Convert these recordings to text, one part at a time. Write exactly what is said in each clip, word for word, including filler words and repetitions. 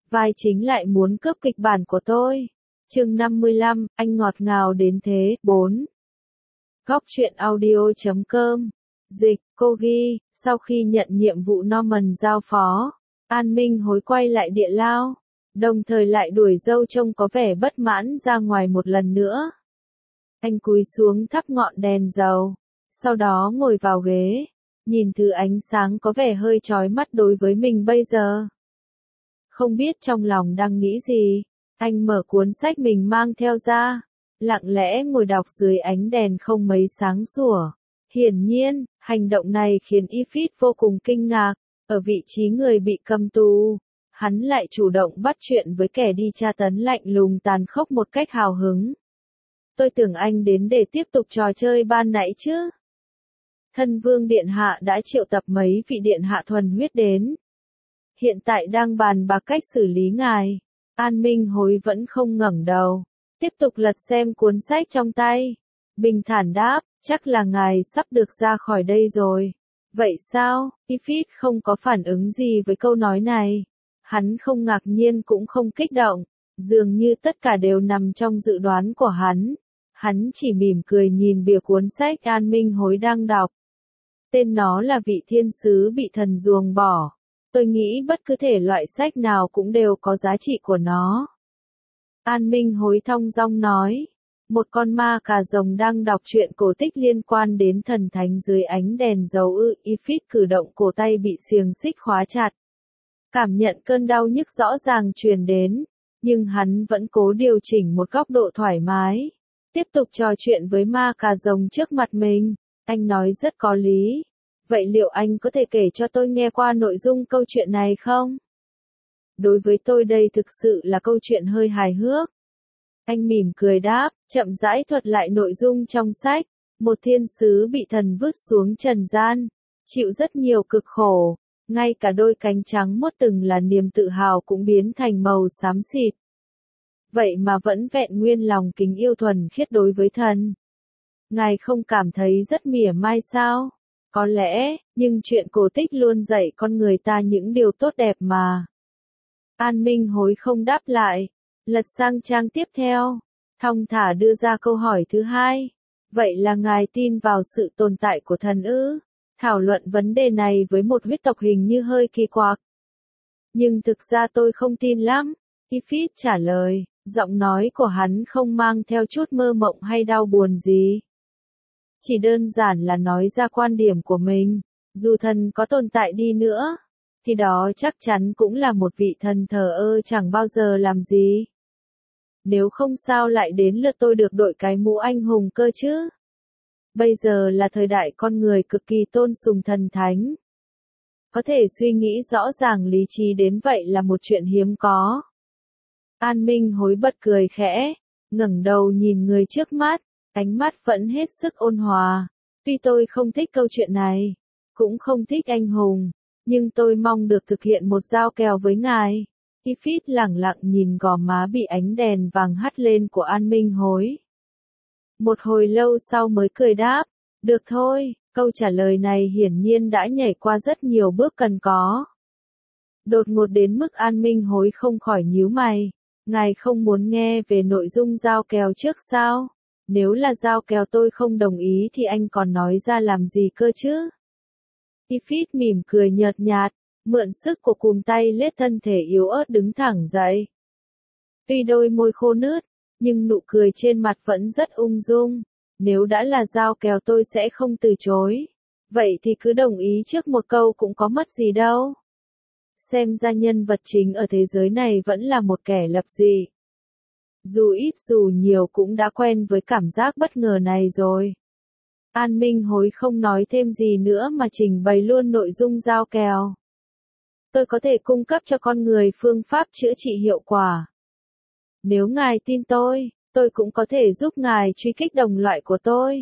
vai chính lại muốn cướp kịch bản của tôi. Chương năm mươi lăm, anh ngọt ngào đến thế. bốn. Góc truyện audio chấm com. Dịch, cô ghi, sau khi nhận nhiệm vụ Norman giao phó, An Minh hối quay lại địa lao, đồng thời lại đuổi dâu trông có vẻ bất mãn ra ngoài một lần nữa. Anh cúi xuống thắp ngọn đèn dầu, sau đó ngồi vào ghế, nhìn thứ ánh sáng có vẻ hơi chói mắt đối với mình bây giờ. Không biết trong lòng đang nghĩ gì, anh mở cuốn sách mình mang theo ra, lặng lẽ ngồi đọc dưới ánh đèn không mấy sáng sủa. Hiển nhiên, hành động này khiến Ifit vô cùng kinh ngạc, ở vị trí người bị cầm tù, hắn lại chủ động bắt chuyện với kẻ đi tra tấn lạnh lùng tàn khốc một cách hào hứng. Tôi tưởng anh đến để tiếp tục trò chơi ban nãy chứ. Thân vương điện hạ đã triệu tập mấy vị điện hạ thuần huyết đến. Hiện tại đang bàn bạc cách xử lý ngài. An Minh hối vẫn không ngẩng đầu, tiếp tục lật xem cuốn sách trong tay. Bình thản đáp, chắc là ngài sắp được ra khỏi đây rồi. Vậy sao? Ifit không có phản ứng gì với câu nói này. Hắn không ngạc nhiên cũng không kích động, dường như tất cả đều nằm trong dự đoán của hắn. Hắn chỉ mỉm cười nhìn bìa cuốn sách An Minh hối đang đọc. Tên nó là Vị Thiên Sứ Bị Thần Ruồng Bỏ. Tôi nghĩ bất cứ thể loại sách nào cũng đều có giá trị của nó. An Minh hối thong dong nói. Một con ma cà rồng đang đọc truyện cổ tích liên quan đến thần thánh dưới ánh đèn dầu ư. Ifit cử động cổ tay bị xiềng xích khóa chặt. Cảm nhận cơn đau nhức rõ ràng truyền đến, nhưng hắn vẫn cố điều chỉnh một góc độ thoải mái. Tiếp tục trò chuyện với ma cà rồng trước mặt mình. Anh nói rất có lý. Vậy liệu anh có thể kể cho tôi nghe qua nội dung câu chuyện này không? Đối với tôi đây thực sự là câu chuyện hơi hài hước. Anh mỉm cười đáp, chậm rãi thuật lại nội dung trong sách. Một thiên sứ bị thần vứt xuống trần gian, chịu rất nhiều cực khổ, ngay cả đôi cánh trắng muốt từng là niềm tự hào cũng biến thành màu xám xịt. Vậy mà vẫn vẹn nguyên lòng kính yêu thuần khiết đối với thần. Ngài không cảm thấy rất mỉa mai sao? Có lẽ, nhưng chuyện cổ tích luôn dạy con người ta những điều tốt đẹp mà. An Minh hối không đáp lại, lật sang trang tiếp theo, thong thả đưa ra câu hỏi thứ hai. Vậy là ngài tin vào sự tồn tại của thần ư? Thảo luận vấn đề này với một huyết tộc hình như hơi kỳ quặc. Nhưng thực ra tôi không tin lắm, Ifit trả lời, giọng nói của hắn không mang theo chút mơ mộng hay đau buồn gì. Chỉ đơn giản là nói ra quan điểm của mình, dù thần có tồn tại đi nữa, thì đó chắc chắn cũng là một vị thần thờ ơ chẳng bao giờ làm gì. Nếu không sao lại đến lượt tôi được đội cái mũ anh hùng cơ chứ? Bây giờ là thời đại con người cực kỳ tôn sùng thần thánh. Có thể suy nghĩ rõ ràng lý trí đến vậy là một chuyện hiếm có. An Minh hối bật cười khẽ, ngẩng đầu nhìn người trước mắt, ánh mắt vẫn hết sức ôn hòa. Tuy tôi không thích câu chuyện này, cũng không thích anh hùng, nhưng tôi mong được thực hiện một giao kèo với ngài. Ifit lẳng lặng nhìn gò má bị ánh đèn vàng hắt lên của An Minh hối. Một hồi lâu sau mới cười đáp, được thôi, câu trả lời này hiển nhiên đã nhảy qua rất nhiều bước cần có. Đột ngột đến mức An Minh hối không khỏi nhíu mày, ngài không muốn nghe về nội dung giao kèo trước sao? Nếu là giao kèo tôi không đồng ý thì anh còn nói ra làm gì cơ chứ? Ifit mỉm cười nhợt nhạt, mượn sức của cùm tay lết thân thể yếu ớt đứng thẳng dậy. Tuy đôi môi khô nướt, nhưng nụ cười trên mặt vẫn rất ung dung. Nếu đã là giao kèo tôi sẽ không từ chối. Vậy thì cứ đồng ý trước một câu cũng có mất gì đâu. Xem ra nhân vật chính ở thế giới này vẫn là một kẻ lập dị. Dù ít dù nhiều cũng đã quen với cảm giác bất ngờ này rồi. An Minh hối không nói thêm gì nữa mà trình bày luôn nội dung giao kèo. Tôi có thể cung cấp cho con người phương pháp chữa trị hiệu quả. Nếu ngài tin tôi, tôi cũng có thể giúp ngài truy kích đồng loại của tôi.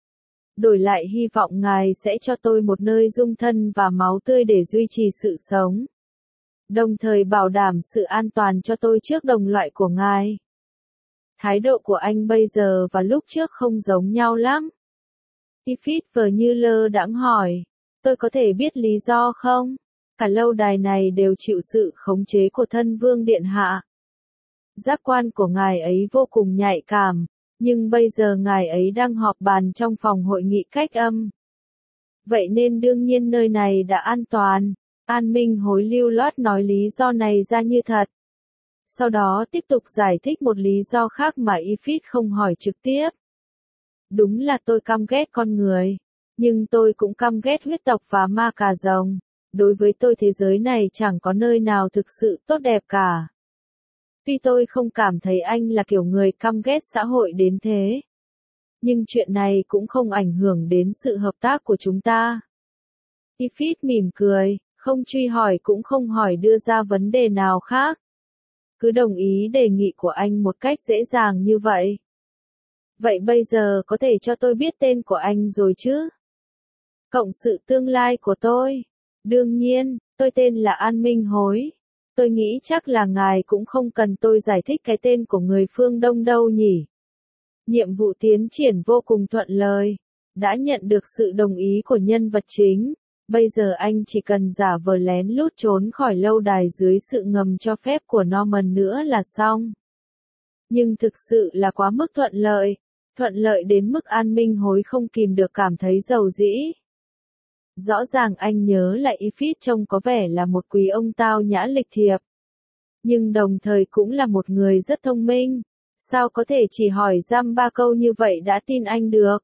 Đổi lại hy vọng ngài sẽ cho tôi một nơi dung thân và máu tươi để duy trì sự sống. Đồng thời bảo đảm sự an toàn cho tôi trước đồng loại của ngài. Thái độ của anh bây giờ và lúc trước không giống nhau lắm. Ifit vờ như lơ đãng hỏi, tôi có thể biết lý do không? Cả lâu đài này đều chịu sự khống chế của thân vương điện hạ. Giác quan của ngài ấy vô cùng nhạy cảm, nhưng bây giờ ngài ấy đang họp bàn trong phòng hội nghị cách âm. Vậy nên đương nhiên nơi này đã an toàn. An Minh Hối lưu loát nói lý do này ra như thật. Sau đó tiếp tục giải thích một lý do khác mà Ifrit không hỏi trực tiếp. Đúng là tôi căm ghét con người, nhưng tôi cũng căm ghét huyết tộc và ma cà rồng. Đối với tôi thế giới này chẳng có nơi nào thực sự tốt đẹp cả. Tuy tôi không cảm thấy anh là kiểu người căm ghét xã hội đến thế. Nhưng chuyện này cũng không ảnh hưởng đến sự hợp tác của chúng ta. Ifrit mỉm cười, không truy hỏi cũng không hỏi đưa ra vấn đề nào khác. Cứ đồng ý đề nghị của anh một cách dễ dàng như vậy. Vậy bây giờ có thể cho tôi biết tên của anh rồi chứ? Cộng sự tương lai của tôi. Đương nhiên, tôi tên là An Minh Hối. Tôi nghĩ chắc là ngài cũng không cần tôi giải thích cái tên của người phương Đông đâu nhỉ. Nhiệm vụ tiến triển vô cùng thuận lợi. Đã nhận được sự đồng ý của nhân vật chính. Bây giờ anh chỉ cần giả vờ lén lút trốn khỏi lâu đài dưới sự ngầm cho phép của Norman nữa là xong. Nhưng thực sự là quá mức thuận lợi. Thuận lợi đến mức An Minh Hối không kìm được cảm thấy giàu dĩ. Rõ ràng anh nhớ lại Ifrit trông có vẻ là một quý ông tao nhã lịch thiệp. Nhưng đồng thời cũng là một người rất thông minh. Sao có thể chỉ hỏi dăm ba câu như vậy đã tin anh được?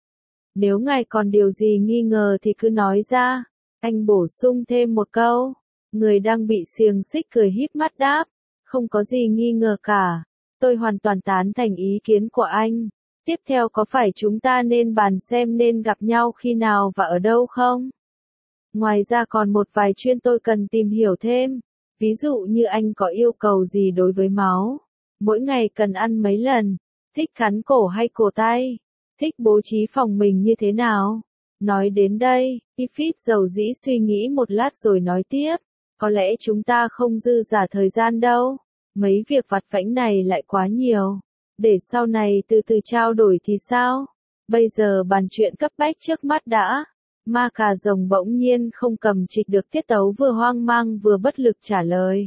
Nếu ngài còn điều gì nghi ngờ thì cứ nói ra. Anh bổ sung thêm một câu. Người đang bị xiềng xích cười híp mắt đáp. Không có gì nghi ngờ cả. Tôi hoàn toàn tán thành ý kiến của anh. Tiếp theo có phải chúng ta nên bàn xem nên gặp nhau khi nào và ở đâu không? Ngoài ra còn một vài chuyện tôi cần tìm hiểu thêm. Ví dụ như anh có yêu cầu gì đối với máu? Mỗi ngày cần ăn mấy lần? Thích cắn cổ hay cổ tay? Thích bố trí phòng mình như thế nào? Nói đến đây, Ifrit dầu dĩ suy nghĩ một lát rồi nói tiếp. Có lẽ chúng ta không dư giả thời gian đâu. Mấy việc vặt vãnh này lại quá nhiều. Để sau này từ từ trao đổi thì sao? Bây giờ bàn chuyện cấp bách trước mắt đã. Ma cà rồng bỗng nhiên không cầm trịch được tiết tấu, vừa hoang mang vừa bất lực trả lời.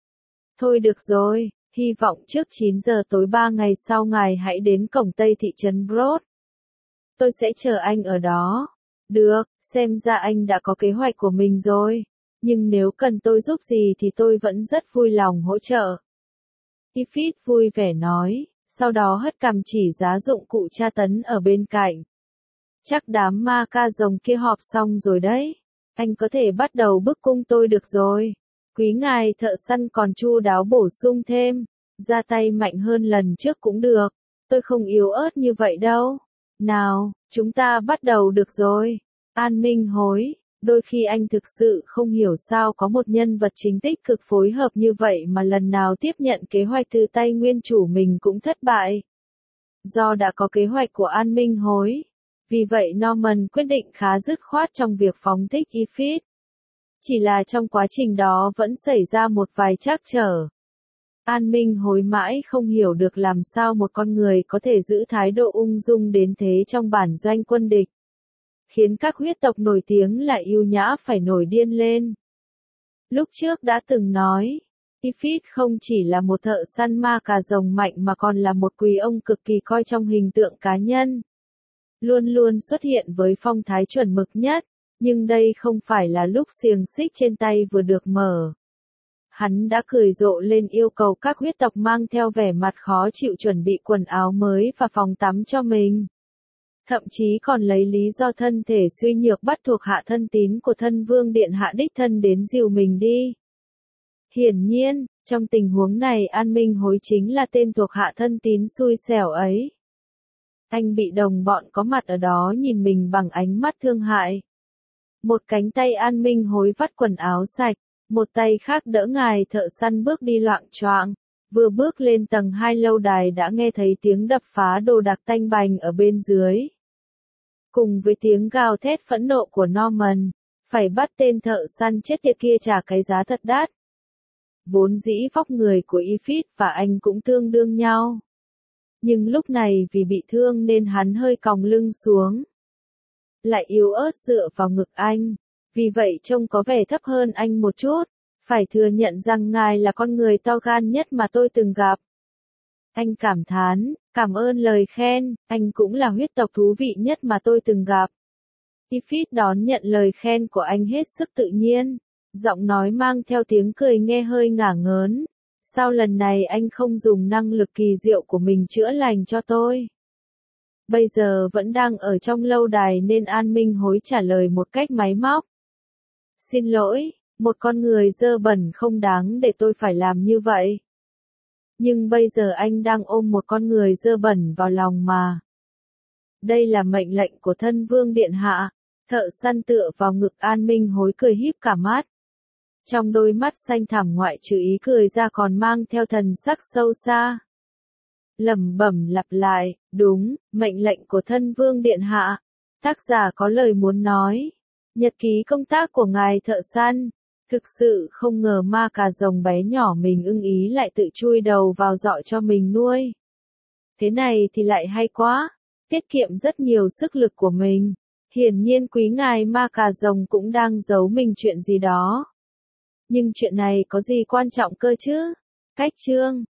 Thôi được rồi, hy vọng trước chín giờ tối ba ngày sau ngài hãy đến cổng Tây thị trấn Broad. Tôi sẽ chờ anh ở đó. Được, xem ra anh đã có kế hoạch của mình rồi. Nhưng nếu cần tôi giúp gì thì tôi vẫn rất vui lòng hỗ trợ. Ifrit vui vẻ nói, sau đó hất cằm chỉ giá dụng cụ tra tấn ở bên cạnh. Chắc đám ma ca rồng kia họp xong rồi đấy. Anh có thể bắt đầu bức cung tôi được rồi. Quý ngài thợ săn còn chu đáo bổ sung thêm. Ra tay mạnh hơn lần trước cũng được. Tôi không yếu ớt như vậy đâu. Nào, chúng ta bắt đầu được rồi. An Minh Hối, đôi khi anh thực sự không hiểu sao có một nhân vật chính tích cực phối hợp như vậy mà lần nào tiếp nhận kế hoạch từ tay nguyên chủ mình cũng thất bại. Do đã có kế hoạch của An Minh Hối. Vì vậy Norman quyết định khá dứt khoát trong việc phóng thích Ifrit. Chỉ là trong quá trình đó vẫn xảy ra một vài trắc trở. An Minh Hối mãi không hiểu được làm sao một con người có thể giữ thái độ ung dung đến thế trong bản doanh quân địch. Khiến các huyết tộc nổi tiếng là yêu nhã phải nổi điên lên. Lúc trước đã từng nói, Ifrit không chỉ là một thợ săn ma cà rồng mạnh mà còn là một quý ông cực kỳ coi trọng hình tượng cá nhân. Luôn luôn xuất hiện với phong thái chuẩn mực nhất, nhưng đây không phải là lúc xiềng xích trên tay vừa được mở. Hắn đã cười rộ lên yêu cầu các huyết tộc mang theo vẻ mặt khó chịu chuẩn bị quần áo mới và phòng tắm cho mình. Thậm chí còn lấy lý do thân thể suy nhược bắt thuộc hạ thân tín của thân vương điện hạ đích thân đến dìu mình đi. Hiển nhiên, trong tình huống này An Minh Hối chính là tên thuộc hạ thân tín xui xẻo ấy. Anh bị đồng bọn có mặt ở đó nhìn mình bằng ánh mắt thương hại. Một cánh tay An Minh Hối vắt quần áo sạch, một tay khác đỡ ngài thợ săn bước đi loạng choạng. Vừa bước lên tầng hai lâu đài đã nghe thấy tiếng đập phá đồ đạc tanh bành ở bên dưới. Cùng với tiếng gào thét phẫn nộ của Norman, phải bắt tên thợ săn chết tiệt kia trả cái giá thật đắt. Vốn dĩ vóc người của Ifrit và anh cũng tương đương nhau. Nhưng lúc này vì bị thương nên hắn hơi còng lưng xuống. Lại yếu ớt dựa vào ngực anh. vì vậy trông có vẻ thấp hơn anh một chút. Phải thừa nhận rằng ngài là con người to gan nhất mà tôi từng gặp. Anh cảm thán, cảm ơn lời khen, anh cũng là huyết tộc thú vị nhất mà tôi từng gặp. Ifrit đón nhận lời khen của anh hết sức tự nhiên, giọng nói mang theo tiếng cười nghe hơi ngả ngớn. Sao lần này anh không dùng năng lực kỳ diệu của mình chữa lành cho tôi? Bây giờ vẫn đang ở trong lâu đài nên An Minh Hối trả lời một cách máy móc. Xin lỗi, một con người dơ bẩn không đáng để tôi phải làm như vậy. Nhưng bây giờ anh đang ôm một con người dơ bẩn vào lòng mà. Đây là mệnh lệnh của thân vương điện hạ. Thợ săn tựa vào ngực An Minh Hối cười híp cả mắt. Trong đôi mắt xanh thẳm ngoại trừ ý cười ra còn mang theo thần sắc sâu xa. Lẩm bẩm lặp lại, đúng, mệnh lệnh của thân vương điện hạ. Tác giả có lời muốn nói. Nhật ký công tác của ngài thợ săn. Thực sự không ngờ ma cà rồng bé nhỏ mình ưng ý lại tự chui đầu vào giỏ cho mình nuôi. Thế này thì lại hay quá, tiết kiệm rất nhiều sức lực của mình. Hiển nhiên quý ngài ma cà rồng cũng đang giấu mình chuyện gì đó. Nhưng chuyện này có gì quan trọng cơ chứ? Cách chương